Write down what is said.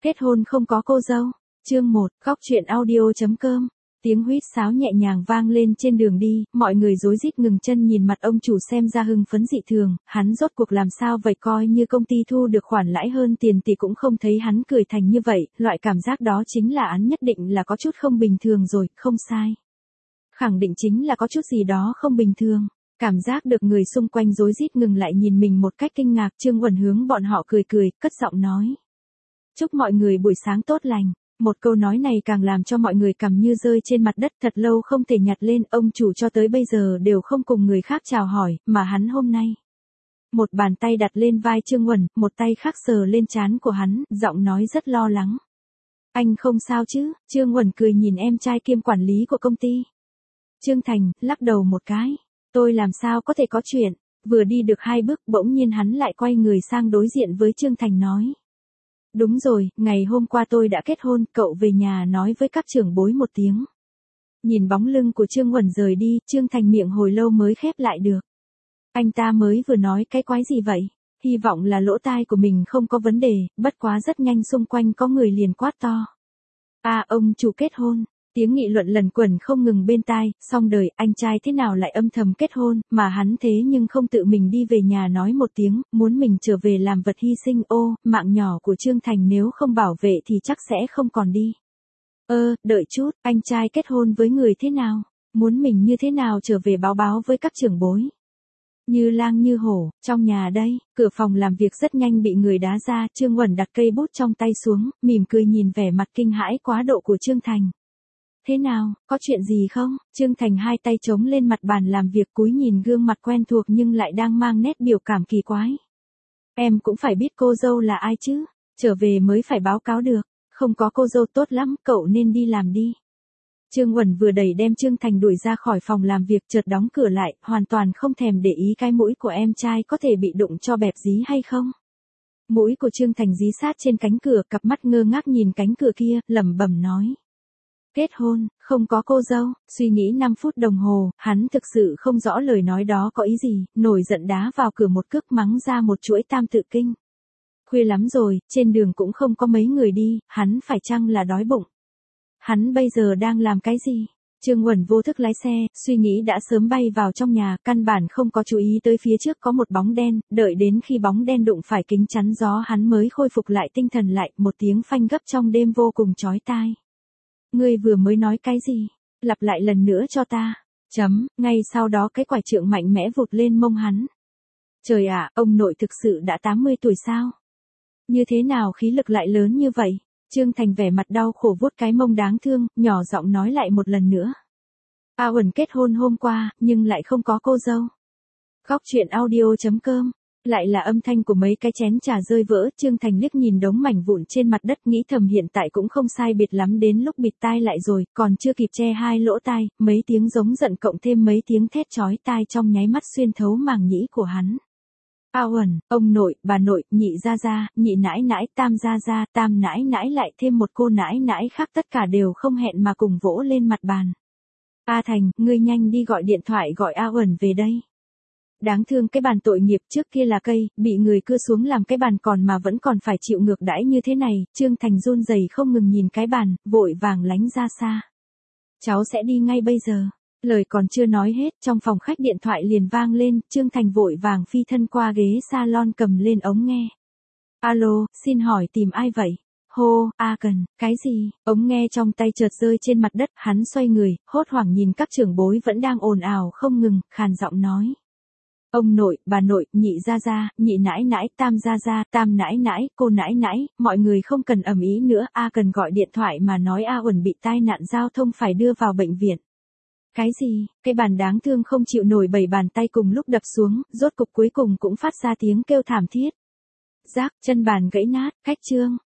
Kết hôn không có cô dâu. Chương 1, Góc truyện audio.com. Tiếng huýt sáo nhẹ nhàng vang lên trên đường đi, mọi người rối rít ngừng chân nhìn mặt ông chủ xem ra hưng phấn dị thường, hắn rốt cuộc làm sao vậy, coi như công ty thu được khoản lãi hơn tiền thì cũng không thấy hắn cười thành như vậy, loại cảm giác đó chính là hắn nhất định là có chút không bình thường rồi, không sai. Khẳng định chính là có chút gì đó không bình thường. Cảm giác được người xung quanh rối rít ngừng lại nhìn mình một cách kinh ngạc, Trương Uẩn hướng bọn họ cười cười, cất giọng nói. Chúc mọi người buổi sáng tốt lành. Một câu nói này càng làm cho mọi người cằm như rơi trên mặt đất, thật lâu không thể nhặt lên, ông chủ cho tới bây giờ đều không cùng người khác chào hỏi, mà hắn hôm nay. Một bàn tay đặt lên vai Trương Uẩn, một tay khác sờ lên trán của hắn, giọng nói rất lo lắng. Anh không sao chứ? Trương Uẩn cười nhìn em trai kiêm quản lý của công ty. Trương Thành, lắc đầu một cái. Tôi làm sao có thể có chuyện? Vừa đi được 2 bước bỗng nhiên hắn lại quay người sang đối diện với Trương Thành nói. Đúng rồi, ngày hôm qua tôi đã kết hôn, cậu về nhà nói với các trưởng bối một tiếng. Nhìn bóng lưng của Trương Uẩn rời đi, Trương Thành miệng hồi lâu mới khép lại được. Anh ta mới vừa nói cái quái gì vậy? Hy vọng là lỗ tai của mình không có vấn đề, bất quá rất nhanh xung quanh có người liền quát to. À, ông chủ kết hôn. Tiếng nghị luận lần quẩn không ngừng bên tai, xong đời, anh trai thế nào lại âm thầm kết hôn, mà hắn thế nhưng không tự mình đi về nhà nói một tiếng, muốn mình trở về làm vật hy sinh, ô, mạng nhỏ của Trương Thành nếu không bảo vệ thì chắc sẽ không còn đi. Đợi chút, anh trai kết hôn với người thế nào, muốn mình như thế nào trở về báo với các trưởng bối. Như lang như hổ, trong nhà đây, cửa phòng làm việc rất nhanh bị người đá ra, Trương Uẩn đặt cây bút trong tay xuống, mỉm cười nhìn vẻ mặt kinh hãi quá độ của Trương Thành. Thế nào, có chuyện gì không? Trương Thành hai tay chống lên mặt bàn làm việc cúi nhìn gương mặt quen thuộc nhưng lại đang mang nét biểu cảm kỳ quái. Em cũng phải biết cô dâu là ai chứ, trở về mới phải báo cáo được, không có cô dâu tốt lắm, cậu nên đi làm đi. Trương Uẩn vừa đẩy đem Trương Thành đuổi ra khỏi phòng làm việc chợt đóng cửa lại, hoàn toàn không thèm để ý cái mũi của em trai có thể bị đụng cho bẹp dí hay không. Mũi của Trương Thành dí sát trên cánh cửa, cặp mắt ngơ ngác nhìn cánh cửa kia, lẩm bẩm nói. Kết hôn, không có cô dâu, suy nghĩ 5 phút đồng hồ, hắn thực sự không rõ lời nói đó có ý gì, nổi giận đá vào cửa một cước mắng ra một chuỗi tam tự kinh. Khuya lắm rồi, trên đường cũng không có mấy người đi, hắn phải chăng là đói bụng? Hắn bây giờ đang làm cái gì? Trương Uẩn vô thức lái xe, suy nghĩ đã sớm bay vào trong nhà, căn bản không có chú ý tới phía trước có một bóng đen, đợi đến khi bóng đen đụng phải kính chắn gió hắn mới khôi phục lại tinh thần lại, một tiếng phanh gấp trong đêm vô cùng chói tai. Ngươi vừa mới nói cái gì? Lặp lại lần nữa cho ta. Ngay sau đó cái quải trượng mạnh mẽ vụt lên mông hắn. Trời ạ, ông nội thực sự đã 80 tuổi sao? Như thế nào khí lực lại lớn như vậy? Trương Thành vẻ mặt đau khổ vuốt cái mông đáng thương, nhỏ giọng nói lại một lần nữa. A Uẩn kết hôn hôm qua, nhưng lại không có cô dâu. Góc truyện audio.com. Lại là âm thanh của mấy cái chén trà rơi vỡ, Trương Thành liếc nhìn đống mảnh vụn trên mặt đất nghĩ thầm hiện tại cũng không sai biệt lắm đến lúc bịt tai lại rồi, còn chưa kịp che hai lỗ tai, mấy tiếng giống giận cộng thêm mấy tiếng thét chói tai trong nháy mắt xuyên thấu màng nhĩ của hắn. A Uẩn, ông nội, bà nội, nhị gia gia, nhị nãi nãi, tam gia gia, tam nãi nãi lại thêm một cô nãi nãi khác tất cả đều không hẹn mà cùng vỗ lên mặt bàn. A Thành, ngươi nhanh đi gọi điện thoại gọi A Uẩn về đây. Đáng thương cái bàn tội nghiệp trước kia là cây, bị người cưa xuống làm cái bàn còn mà vẫn còn phải chịu ngược đãi như thế này, Trương Thành run rẩy không ngừng nhìn cái bàn, vội vàng lánh ra xa. Cháu sẽ đi ngay bây giờ. Lời còn chưa nói hết, trong phòng khách điện thoại liền vang lên, Trương Thành vội vàng phi thân qua ghế salon cầm lên ống nghe. Alo, xin hỏi tìm ai vậy? Hô, A Cần, cái gì? Ống nghe trong tay chợt rơi trên mặt đất, hắn xoay người, hốt hoảng nhìn các trưởng bối vẫn đang ồn ào không ngừng, khàn giọng nói. Ông nội, bà nội, nhị gia gia, nhị nãi nãi, tam gia gia, tam nãi nãi, cô nãi nãi, mọi người không cần ầm ĩ nữa, A Cần gọi điện thoại mà nói A Uẩn bị tai nạn giao thông phải đưa vào bệnh viện. Cái gì? Cái bàn đáng thương không chịu nổi 7 bàn tay cùng lúc đập xuống, rốt cục cuối cùng cũng phát ra tiếng kêu thảm thiết. Rác, chân bàn gãy nát, khách Trương,